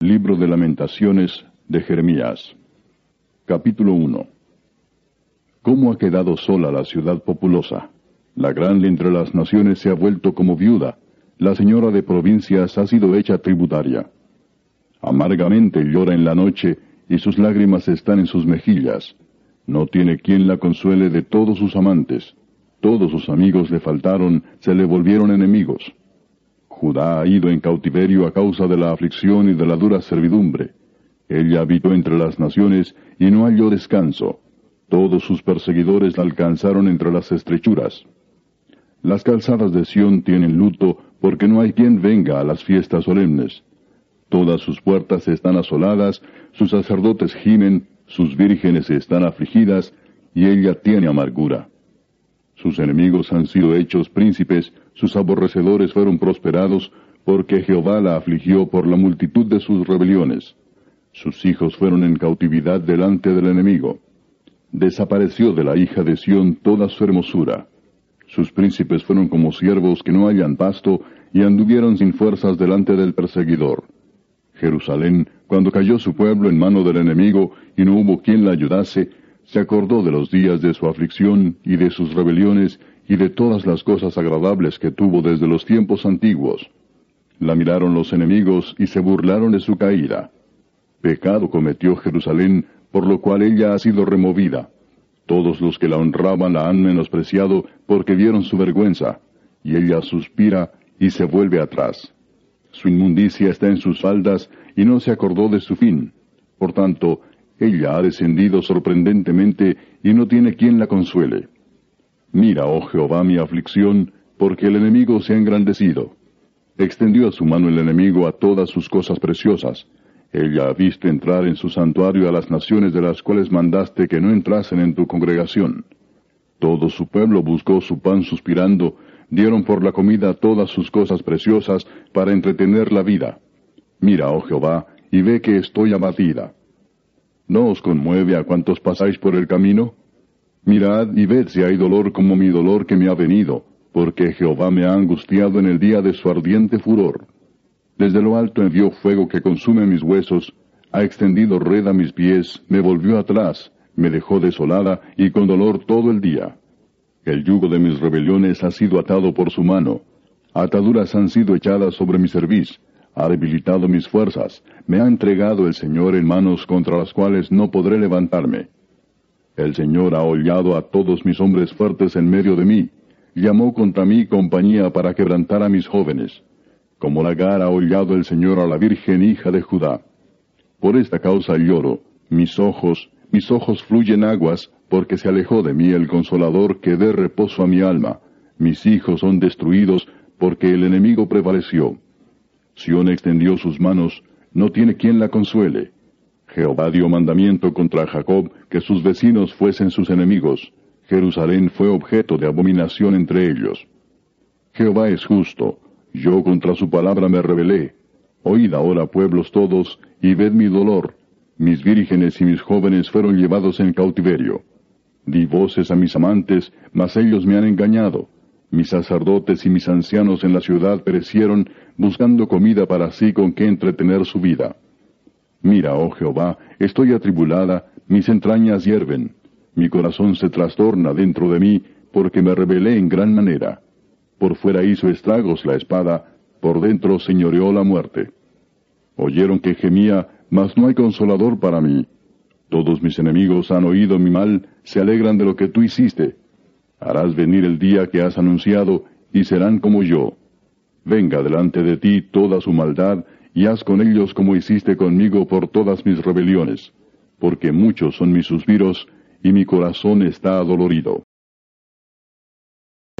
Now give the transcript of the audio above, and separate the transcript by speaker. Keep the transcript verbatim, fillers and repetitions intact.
Speaker 1: Libro de Lamentaciones de Jeremías. Capítulo uno. ¿Cómo ha quedado sola la ciudad populosa? La grande entre las naciones se ha vuelto como viuda. La señora de provincias ha sido hecha tributaria. Amargamente llora en la noche, y sus lágrimas están en sus mejillas. No tiene quien la consuele de todos sus amantes. Todos sus amigos le faltaron, se le volvieron enemigos. Judá ha ido en cautiverio a causa de la aflicción y de la dura servidumbre. Ella habitó entre las naciones y no halló descanso. Todos sus perseguidores la alcanzaron entre las estrechuras. Las calzadas de Sión tienen luto, porque no hay quien venga a las fiestas solemnes. Todas sus puertas están asoladas, sus sacerdotes gimen, sus vírgenes están afligidas, y ella tiene amargura. Sus enemigos han sido hechos príncipes, sus aborrecedores fueron prosperados, porque Jehová la afligió por la multitud de sus rebeliones. Sus hijos fueron en cautividad delante del enemigo. Desapareció de la hija de Sión toda su hermosura. Sus príncipes fueron como siervos que no hallan pasto, y anduvieron sin fuerzas delante del perseguidor. Jerusalén, cuando cayó su pueblo en mano del enemigo, y no hubo quien la ayudase, se acordó de los días de su aflicción, y de sus rebeliones, y de todas las cosas agradables que tuvo desde los tiempos antiguos. La miraron los enemigos, y se burlaron de su caída. Pecado cometió Jerusalén, por lo cual ella ha sido removida. Todos los que la honraban la han menospreciado, porque vieron su vergüenza, y ella suspira, y se vuelve atrás. Su inmundicia está en sus faldas, y no se acordó de su fin. Por tanto, ella ha descendido sorprendentemente, y no tiene quien la consuele. Mira, oh Jehová, mi aflicción, porque el enemigo se ha engrandecido. Extendió a su mano el enemigo a todas sus cosas preciosas. Ella ha visto entrar en su santuario a las naciones de las cuales mandaste que no entrasen en tu congregación. Todo su pueblo buscó su pan suspirando, dieron por la comida todas sus cosas preciosas para entretener la vida. Mira, oh Jehová, y ve que estoy abatida. ¿No os conmueve a cuantos pasáis por el camino? Mirad y ved si hay dolor como mi dolor que me ha venido, porque Jehová me ha angustiado en el día de su ardiente furor. Desde lo alto envió fuego que consume mis huesos, ha extendido red a mis pies, me volvió atrás, me dejó desolada y con dolor todo el día. El yugo de mis rebeliones ha sido atado por su mano, ataduras han sido echadas sobre mi cerviz, ha debilitado mis fuerzas, me ha entregado el Señor en manos contra las cuales no podré levantarme. El Señor ha hollado a todos mis hombres fuertes en medio de mí, llamó contra mí compañía para quebrantar a mis jóvenes. Como lagar ha hollado el Señor a la Virgen hija de Judá. Por esta causa lloro, mis ojos, mis ojos fluyen aguas, porque se alejó de mí el Consolador que dé reposo a mi alma. Mis hijos son destruidos, porque el enemigo prevaleció. Sión extendió sus manos, no tiene quien la consuele. Jehová dio mandamiento contra Jacob, que sus vecinos fuesen sus enemigos. Jerusalén fue objeto de abominación entre ellos. Jehová es justo, yo contra su palabra me rebelé. Oíd ahora, pueblos todos, y ved mi dolor. Mis vírgenes y mis jóvenes fueron llevados en cautiverio. Di voces a mis amantes, mas ellos me han engañado. Mis sacerdotes y mis ancianos en la ciudad perecieron, buscando comida para sí con que entretener su vida. Mira, oh Jehová, estoy atribulada, mis entrañas hierven. Mi corazón se trastorna dentro de mí, porque me rebelé en gran manera. Por fuera hizo estragos la espada, por dentro señoreó la muerte. Oyeron que gemía, mas no hay consolador para mí. Todos mis enemigos han oído mi mal, se alegran de lo que tú hiciste. Harás venir el día que has anunciado, y serán como yo. Venga delante de ti toda su maldad, y haz con ellos como hiciste conmigo por todas mis rebeliones, porque muchos son mis suspiros, y mi corazón está adolorido.